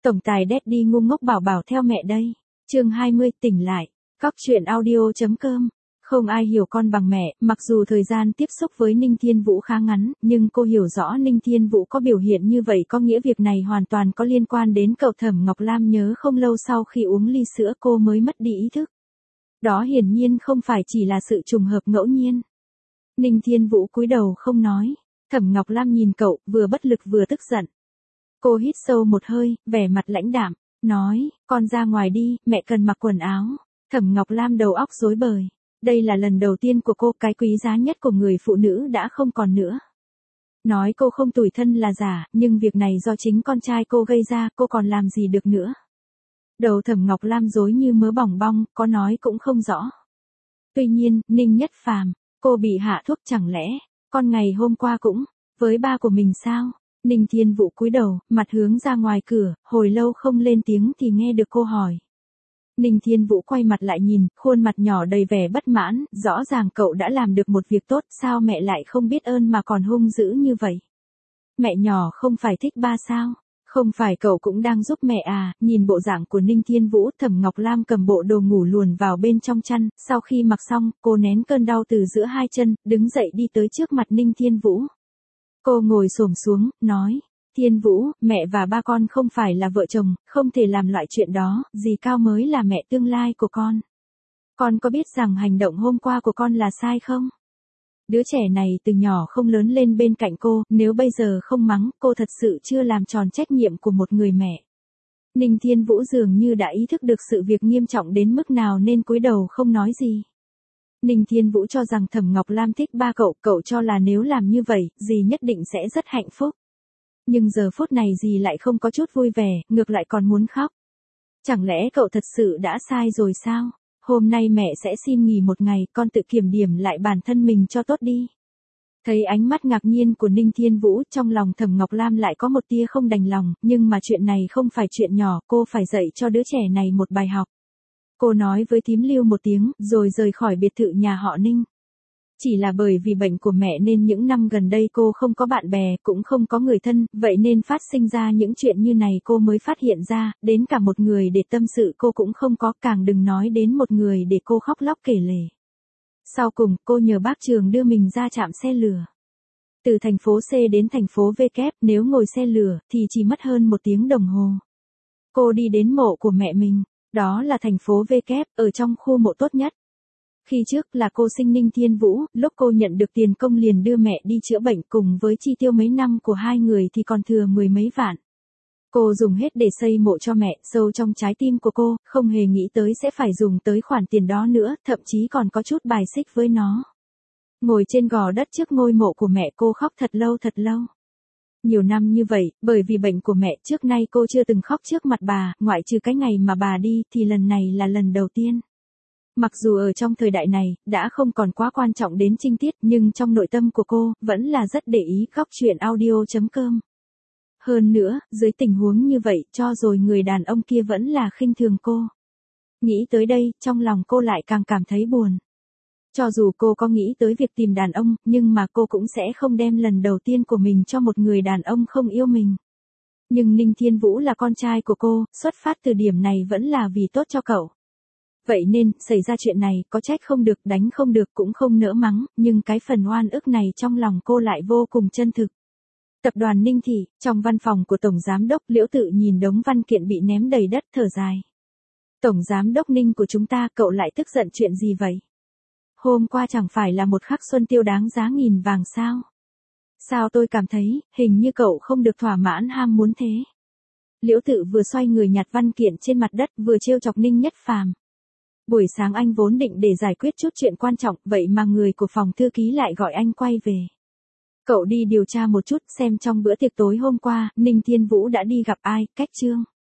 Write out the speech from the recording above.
Tổng tài Daddy ngu ngốc bảo bảo theo mẹ đây. Chương 20 tỉnh lại. Cóc truyện audio.com. Không ai hiểu con bằng mẹ, mặc dù thời gian tiếp xúc với Ninh Thiên Vũ khá ngắn, nhưng cô hiểu rõ Ninh Thiên Vũ có biểu hiện như vậy có nghĩa việc này hoàn toàn có liên quan đến cậu Thẩm Ngọc Lam. Nhớ không lâu sau khi uống ly sữa cô mới mất đi ý thức. Đó hiển nhiên không phải chỉ là sự trùng hợp ngẫu nhiên. Ninh Thiên Vũ cúi đầu không nói. Thẩm Ngọc Lam nhìn cậu, vừa bất lực vừa tức giận. Cô hít sâu một hơi, vẻ mặt lãnh đạm, nói, con ra ngoài đi, mẹ cần mặc quần áo. Thẩm Ngọc Lam đầu óc rối bời. Đây là lần đầu tiên của cô, cái quý giá nhất của người phụ nữ đã không còn nữa. Nói cô không tủi thân là giả, nhưng việc này do chính con trai cô gây ra, cô còn làm gì được nữa. Đầu Thẩm Ngọc Lam rối như mớ bỏng bong, có nói cũng không rõ. Tuy nhiên, Ninh Nhất Phàm, cô bị hạ thuốc chẳng lẽ, con ngày hôm qua cũng, với ba của mình sao? Ninh Thiên Vũ cúi đầu, mặt hướng ra ngoài cửa, hồi lâu không lên tiếng thì nghe được cô hỏi. Ninh Thiên Vũ quay mặt lại nhìn, khuôn mặt nhỏ đầy vẻ bất mãn, rõ ràng cậu đã làm được một việc tốt, sao mẹ lại không biết ơn mà còn hung dữ như vậy? Mẹ nhỏ không phải thích ba sao? Không phải cậu cũng đang giúp mẹ à? Nhìn bộ dạng của Ninh Thiên Vũ, Thẩm Ngọc Lam cầm bộ đồ ngủ luồn vào bên trong chăn, sau khi mặc xong, cô nén cơn đau từ giữa hai chân, đứng dậy đi tới trước mặt Ninh Thiên Vũ. Cô ngồi xổm xuống, nói, Thiên Vũ, mẹ và ba con không phải là vợ chồng, không thể làm loại chuyện đó, dì Cao mới là mẹ tương lai của con. Con có biết rằng hành động hôm qua của con là sai không? Đứa trẻ này từ nhỏ không lớn lên bên cạnh cô, nếu bây giờ không mắng, cô thật sự chưa làm tròn trách nhiệm của một người mẹ. Ninh Thiên Vũ dường như đã ý thức được sự việc nghiêm trọng đến mức nào nên cúi đầu không nói gì. Ninh Thiên Vũ cho rằng Thẩm Ngọc Lam thích ba cậu cho là nếu làm như vậy, dì nhất định sẽ rất hạnh phúc. Nhưng giờ phút này dì lại không có chút vui vẻ, ngược lại còn muốn khóc. Chẳng lẽ cậu thật sự đã sai rồi sao? Hôm nay mẹ sẽ xin nghỉ một ngày, con tự kiểm điểm lại bản thân mình cho tốt đi. Thấy ánh mắt ngạc nhiên của Ninh Thiên Vũ, trong lòng Thẩm Ngọc Lam lại có một tia không đành lòng, nhưng mà chuyện này không phải chuyện nhỏ, cô phải dạy cho đứa trẻ này một bài học. Cô nói với thím Lưu một tiếng, rồi rời khỏi biệt thự nhà họ Ninh. Chỉ là bởi vì bệnh của mẹ nên những năm gần đây cô không có bạn bè, cũng không có người thân, vậy nên phát sinh ra những chuyện như này cô mới phát hiện ra, đến cả một người để tâm sự cô cũng không có, càng đừng nói đến một người để cô khóc lóc kể lể. Sau cùng, cô nhờ bác Trường đưa mình ra trạm xe lửa. Từ thành phố C đến thành phố V kép, nếu ngồi xe lửa, thì chỉ mất hơn 1 tiếng đồng hồ. Cô đi đến mộ của mẹ mình, đó là thành phố V kép, ở trong khu mộ tốt nhất. Khi trước là cô sinh Ninh Thiên Vũ, lúc cô nhận được tiền công liền đưa mẹ đi chữa bệnh, cùng với chi tiêu mấy năm của hai người thì còn thừa 10 mấy vạn. Cô dùng hết để xây mộ cho mẹ, sâu trong trái tim của cô, không hề nghĩ tới sẽ phải dùng tới khoản tiền đó nữa, thậm chí còn có chút bài xích với nó. Ngồi trên gò đất trước ngôi mộ của mẹ cô khóc thật lâu thật lâu. Nhiều năm như vậy, bởi vì bệnh của mẹ trước nay cô chưa từng khóc trước mặt bà, ngoại trừ cái ngày mà bà đi thì lần này là lần đầu tiên. Mặc dù ở trong thời đại này, đã không còn quá quan trọng đến trinh tiết, nhưng trong nội tâm của cô, vẫn là rất để ý. Cóc truyện audio.com. Hơn nữa, dưới tình huống như vậy, cho rồi người đàn ông kia vẫn là khinh thường cô. Nghĩ tới đây, trong lòng cô lại càng cảm thấy buồn. Cho dù cô có nghĩ tới việc tìm đàn ông, nhưng mà cô cũng sẽ không đem lần đầu tiên của mình cho một người đàn ông không yêu mình. Nhưng Ninh Thiên Vũ là con trai của cô, xuất phát từ điểm này vẫn là vì tốt cho cậu. Vậy nên, xảy ra chuyện này, có trách không được, đánh không được, cũng không nỡ mắng, nhưng cái phần oan ức này trong lòng cô lại vô cùng chân thực. Tập đoàn Ninh Thị, trong văn phòng của Tổng Giám đốc Liễu Tự nhìn đống văn kiện bị ném đầy đất thở dài. Tổng Giám đốc Ninh của chúng ta, cậu lại tức giận chuyện gì vậy? Hôm qua chẳng phải là một khắc xuân tiêu đáng giá nghìn vàng sao? Sao tôi cảm thấy, hình như cậu không được thỏa mãn ham muốn thế? Liễu Tự vừa xoay người nhặt văn kiện trên mặt đất, vừa trêu chọc Ninh Nhất Phàm. Buổi sáng anh vốn định để giải quyết chút chuyện quan trọng, vậy mà người của phòng thư ký lại gọi anh quay về. Cậu đi điều tra một chút xem trong bữa tiệc tối hôm qua, Ninh Thiên Vũ đã đi gặp ai, cách Trương.